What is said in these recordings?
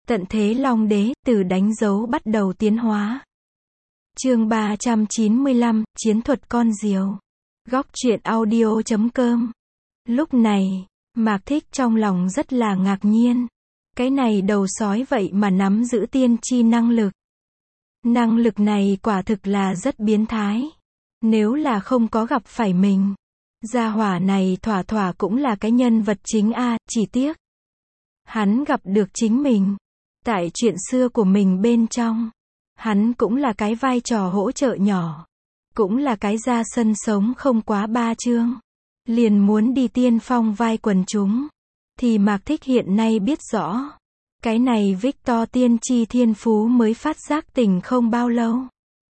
Tận thế Long Đế, từ đánh dấu bắt đầu tiến hóa. Chương 395, Chiến thuật con diều. Góc truyện audio.com. Lúc này, Mạc Thích trong lòng rất là ngạc nhiên. Cái này đầu sói vậy mà nắm giữ tiên tri năng lực. Năng lực này quả thực là rất biến thái. Nếu là không có gặp phải mình, gia hỏa này thỏa thỏa cũng là cái nhân vật chính a, chỉ tiếc hắn gặp được chính mình. Tại chuyện xưa của mình bên trong, hắn cũng là cái vai trò hỗ trợ nhỏ, cũng là cái ra sân sống không quá 3 chương, liền muốn đi tiên phong vai quần chúng. Thì Mạc Thích hiện nay biết rõ, cái này Victor tiên tri thiên phú mới phát giác tỉnh không bao lâu,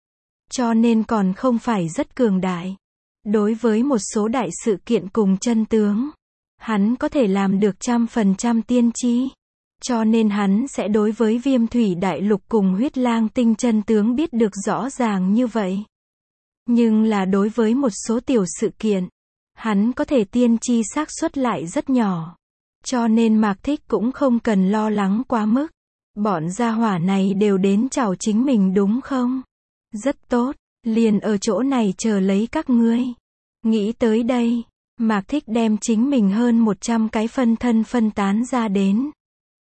cho nên còn không phải rất cường đại. Đối với một số đại sự kiện cùng chân tướng, hắn có thể làm được 100% tiên tri. Cho nên hắn sẽ đối với Viêm Thủy Đại Lục cùng Huyết Lang Tinh chân tướng biết được rõ ràng như vậy. Nhưng là đối với một số tiểu sự kiện, hắn có thể tiên tri xác suất lại rất nhỏ. Cho nên Mạc Thích cũng không cần lo lắng quá mức. Bọn gia hỏa này đều đến chào chính mình đúng không? Rất tốt, liền ở chỗ này chờ lấy các ngươi. Nghĩ tới đây, Mạc Thích đem chính mình hơn 100 cái phân thân phân tán ra đến,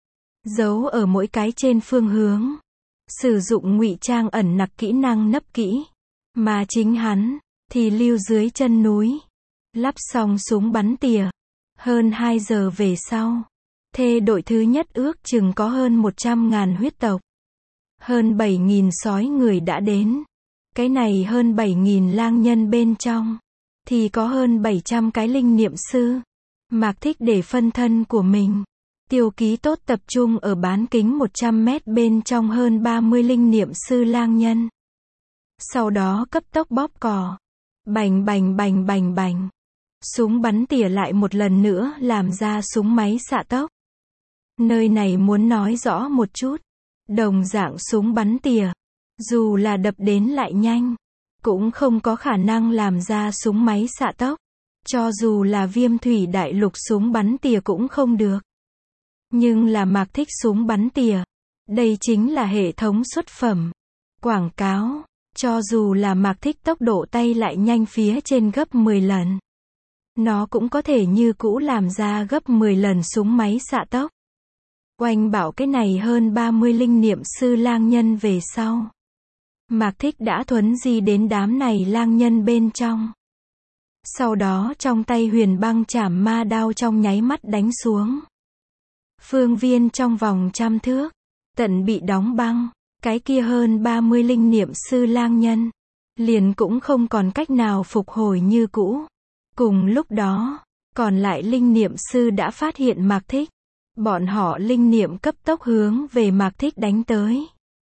giấu ở mỗi cái trên phương hướng, sử dụng ngụy trang ẩn nặc kỹ năng nấp kỹ, mà chính hắn thì lưu dưới chân núi, lắp xong súng bắn tỉa. Hơn 2 giờ về sau, thê đội thứ nhất ước chừng có hơn 100.000 huyết tộc, hơn 7.000 sói người đã đến. Cái này hơn 7.000 lang nhân bên trong thì có hơn 700 cái linh niệm sư. Mạc Thích để phân thân của mình tiêu ký tốt tập trung ở bán kính 100 mét bên trong hơn 30 linh niệm sư lang nhân. Sau đó cấp tốc bóp cò. Bành bành bành bành bành. Súng bắn tỉa lại một lần nữa làm ra súng máy xạ tốc. Nơi này muốn nói rõ một chút. Đồng dạng súng bắn tỉa, dù là đập đến lại nhanh, cũng không có khả năng làm ra súng máy xạ tốc. Cho dù là Viêm Thủy Đại Lục súng bắn tỉa cũng không được. Nhưng là Mạc Thích súng bắn tỉa, đây chính là hệ thống xuất phẩm. Quảng cáo, cho dù là Mạc Thích tốc độ tay lại nhanh phía trên gấp 10 lần, nó cũng có thể như cũ làm ra gấp 10 lần súng máy xạ tốc. Oanh bảo cái này hơn 30 linh niệm sư lang nhân về sau, Mạc Thích đã thuấn di đến đám này lang nhân bên trong. Sau đó trong tay huyền băng chảm ma đao trong nháy mắt đánh xuống. Phương viên trong vòng 100 thước, tận bị đóng băng. Cái kia hơn 30 linh niệm sư lang nhân, liền cũng không còn cách nào phục hồi như cũ. Cùng lúc đó, còn lại linh niệm sư đã phát hiện Mạc Thích. Bọn họ linh niệm cấp tốc hướng về Mạc Thích đánh tới.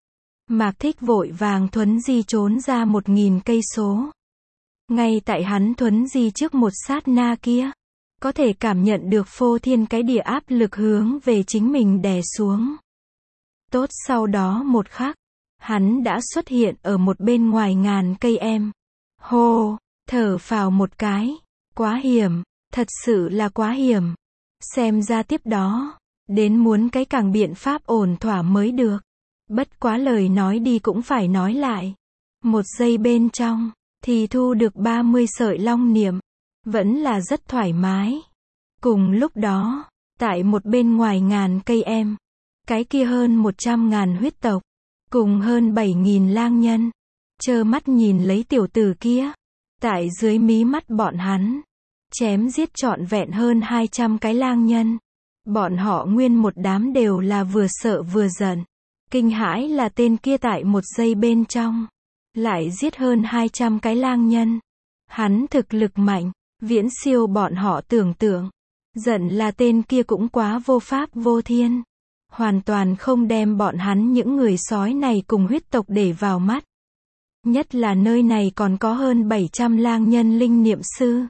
Mạc Thích vội vàng thuấn di trốn ra 1000 cây số. Ngay tại hắn thuấn di trước một sát na kia, có thể cảm nhận được phô thiên cái địa áp lực hướng về chính mình đè xuống. Tốt, sau đó một khắc, hắn đã xuất hiện ở một bên ngoài ngàn cây em. Hô, thở phào một cái. Quá hiểm, thật sự là quá hiểm. Xem ra tiếp đó, đến muốn cái càng biện pháp ổn thỏa mới được. Bất quá lời nói đi cũng phải nói lại. Một giây bên trong, thì thu được 30 sợi long niệm. Vẫn là rất thoải mái. Cùng lúc đó, tại một bên ngoài ngàn cây em, cái kia hơn 100.000 huyết tộc, cùng hơn 7.000 lang nhân, trơ mắt nhìn lấy tiểu tử kia, tại dưới mí mắt bọn hắn, chém giết trọn vẹn hơn 200 cái lang nhân. Bọn họ nguyên một đám đều là vừa sợ vừa giận. Kinh hãi là tên kia tại một giây bên trong, lại giết hơn 200 cái lang nhân. Hắn thực lực mạnh, viễn siêu bọn họ tưởng tượng. Giận là tên kia cũng quá vô pháp vô thiên. Hoàn toàn không đem bọn hắn những người sói này cùng huyết tộc để vào mắt. Nhất là nơi này còn có hơn 700 lang nhân linh niệm sư.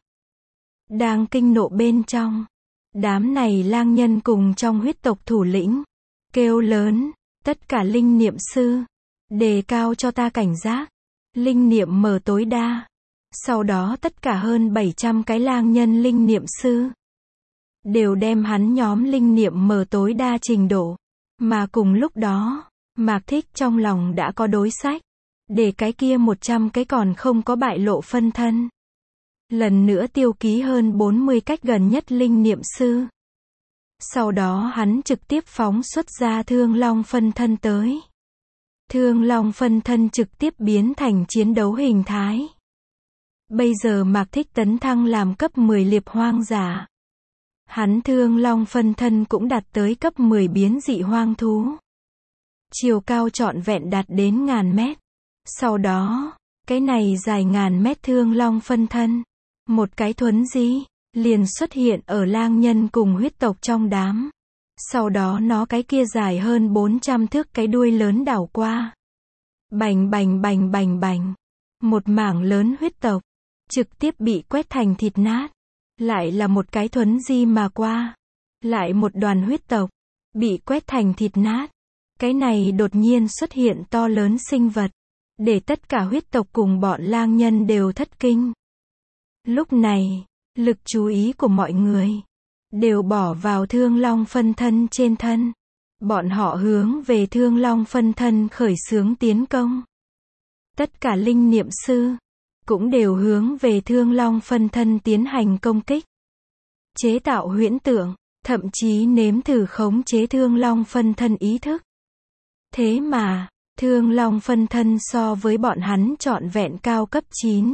Đang kinh nộ bên trong, đám này lang nhân cùng trong huyết tộc thủ lĩnh kêu lớn, tất cả linh niệm sư, đề cao cho ta cảnh giác. Linh niệm mở tối đa. Sau đó tất cả hơn 700 cái lang nhân linh niệm sư đều đem hắn nhóm linh niệm mở tối đa trình độ Mà cùng lúc đó, Mạc Thích trong lòng đã có đối sách, để cái kia 100 cái còn không có bại lộ phân thân. Lần nữa tiêu ký hơn 40 cách gần nhất linh niệm sư. Sau đó hắn trực tiếp phóng xuất ra Thương Long phân thân tới. Thương Long phân thân trực tiếp biến thành chiến đấu hình thái. Bây giờ Mạc Thích tấn thăng làm cấp 10 liệp hoang giả. Hắn Thương Long phân thân cũng đạt tới cấp 10 biến dị hoang thú. Chiều cao trọn vẹn đạt đến 1000 mét. Sau đó, cái này dài 1000 mét Thương Long phân thân, một cái thuấn di, liền xuất hiện ở lang nhân cùng huyết tộc trong đám. Sau đó nó cái kia dài hơn 400 thước cái đuôi lớn đảo qua. Bành bành bành bành bành. Một mảng lớn huyết tộc, trực tiếp bị quét thành thịt nát. Lại là một cái thuấn di mà qua. Lại một đoàn huyết tộc, bị quét thành thịt nát. Cái này đột nhiên xuất hiện to lớn sinh vật, để tất cả huyết tộc cùng bọn lang nhân đều thất kinh. Lúc này, lực chú ý của mọi người đều bỏ vào Thương Long phân thân trên thân. Bọn họ hướng về Thương Long phân thân khởi xướng tiến công. Tất cả linh niệm sư cũng đều hướng về Thương Long phân thân tiến hành công kích. Chế tạo huyễn tượng, thậm chí nếm thử khống chế Thương Long phân thân ý thức. Thế mà, Thương Long phân thân so với bọn hắn trọn vẹn cao cấp 9.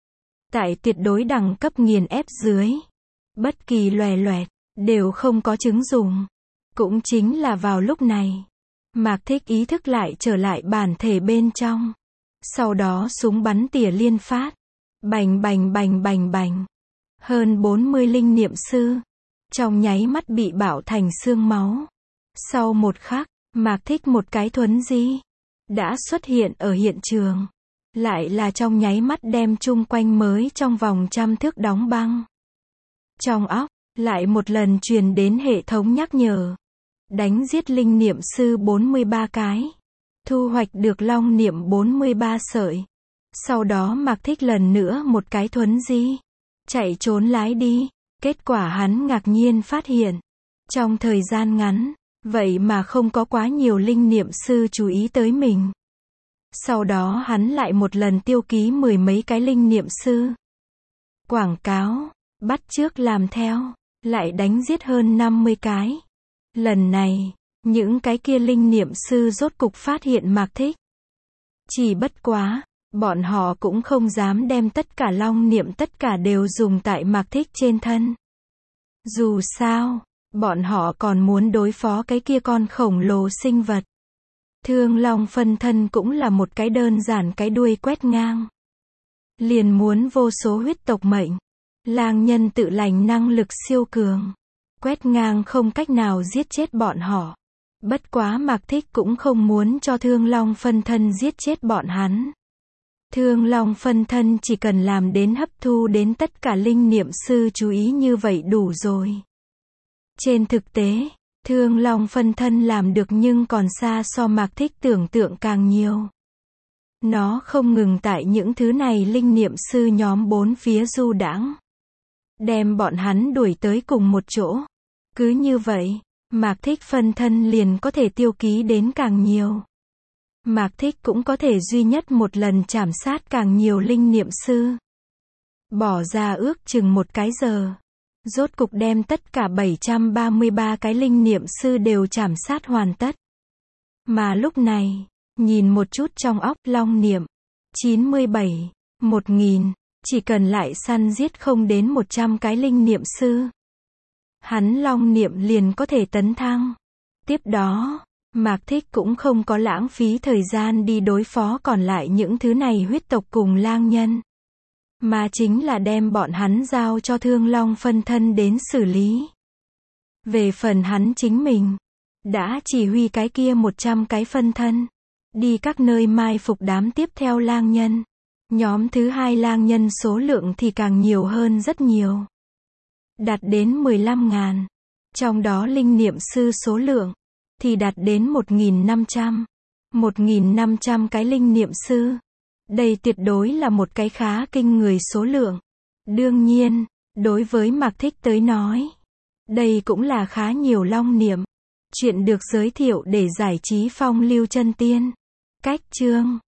Tại tuyệt đối đẳng cấp nghiền ép dưới, bất kỳ loè loẹt, đều không có chứng dùng. Cũng chính là vào lúc này, Mạc Thích ý thức lại trở lại bản thể bên trong. Sau đó súng bắn tỉa liên phát. Bành bành bành bành bành. Hơn 40 linh niệm sư, trong nháy mắt bị bạo thành xương máu. Sau một khắc, Mạc Thích một cái thuấn di, đã xuất hiện ở hiện trường. Lại là trong nháy mắt đem chung quanh mới trong vòng 100 thước đóng băng. Trong óc, lại một lần truyền đến hệ thống nhắc nhở. Đánh giết linh niệm sư 43 cái. Thu hoạch được long niệm 43 sợi. Sau đó Mạc Thích lần nữa một cái thuấn di, chạy trốn lái đi. Kết quả hắn ngạc nhiên phát hiện, trong thời gian ngắn, vậy mà không có quá nhiều linh niệm sư chú ý tới mình. Sau đó hắn lại một lần tiêu ký 10 mấy cái linh niệm sư. Quảng cáo, bắt chước làm theo, lại đánh giết hơn 50 cái. Lần này, những cái kia linh niệm sư rốt cục phát hiện Mạc Thích. Chỉ bất quá, bọn họ cũng không dám đem tất cả long niệm tất cả đều dùng tại Mạc Thích trên thân. Dù sao, bọn họ còn muốn đối phó cái kia con khổng lồ sinh vật. Thương Long phân thân cũng là một cái đơn giản cái đuôi quét ngang. Liền muốn vô số huyết tộc mệnh. Lang nhân tự lành năng lực siêu cường. Quét ngang không cách nào giết chết bọn họ. Bất quá Mạc Thích cũng không muốn cho Thương Long phân thân giết chết bọn hắn. Thương Long phân thân chỉ cần làm đến hấp thu đến tất cả linh niệm sư chú ý như vậy đủ rồi. Trên thực tế, Thương Long phân thân làm được nhưng còn xa so Mạc Thích tưởng tượng càng nhiều. Nó không ngừng tại những thứ này linh niệm sư nhóm bốn phía du đãng, đem bọn hắn đuổi tới cùng một chỗ. Cứ như vậy, Mạc Thích phân thân liền có thể tiêu ký đến càng nhiều. Mạc Thích cũng có thể duy nhất một lần chảm sát càng nhiều linh niệm sư. Bỏ ra ước chừng một cái giờ. Rốt cục đem tất cả 733 cái linh niệm sư đều chảm sát hoàn tất. Mà lúc này, nhìn một chút trong óc long niệm, 97, 1000, chỉ cần lại săn giết không đến 100 cái linh niệm sư. Hắn long niệm liền có thể tấn thăng. Tiếp đó, Mạc Thích cũng không có lãng phí thời gian đi đối phó còn lại những thứ này huyết tộc cùng lang nhân. Mà chính là đem bọn hắn giao cho Thương Long phân thân đến xử lý. Về phần hắn chính mình, đã chỉ huy cái kia 100 cái phân thân, đi các nơi mai phục đám tiếp theo lang nhân. Nhóm thứ hai lang nhân số lượng thì càng nhiều hơn rất nhiều. Đạt đến 15.000. Trong đó linh niệm sư số lượng thì đạt đến 1.500. 1.500 cái linh niệm sư. Đây tuyệt đối là một cái khá kinh người số lượng. Đương nhiên, đối với Mạc Thích tới nói, đây cũng là khá nhiều long niệm. Chuyện được giới thiệu để giải trí phong lưu chân tiên. Cách chương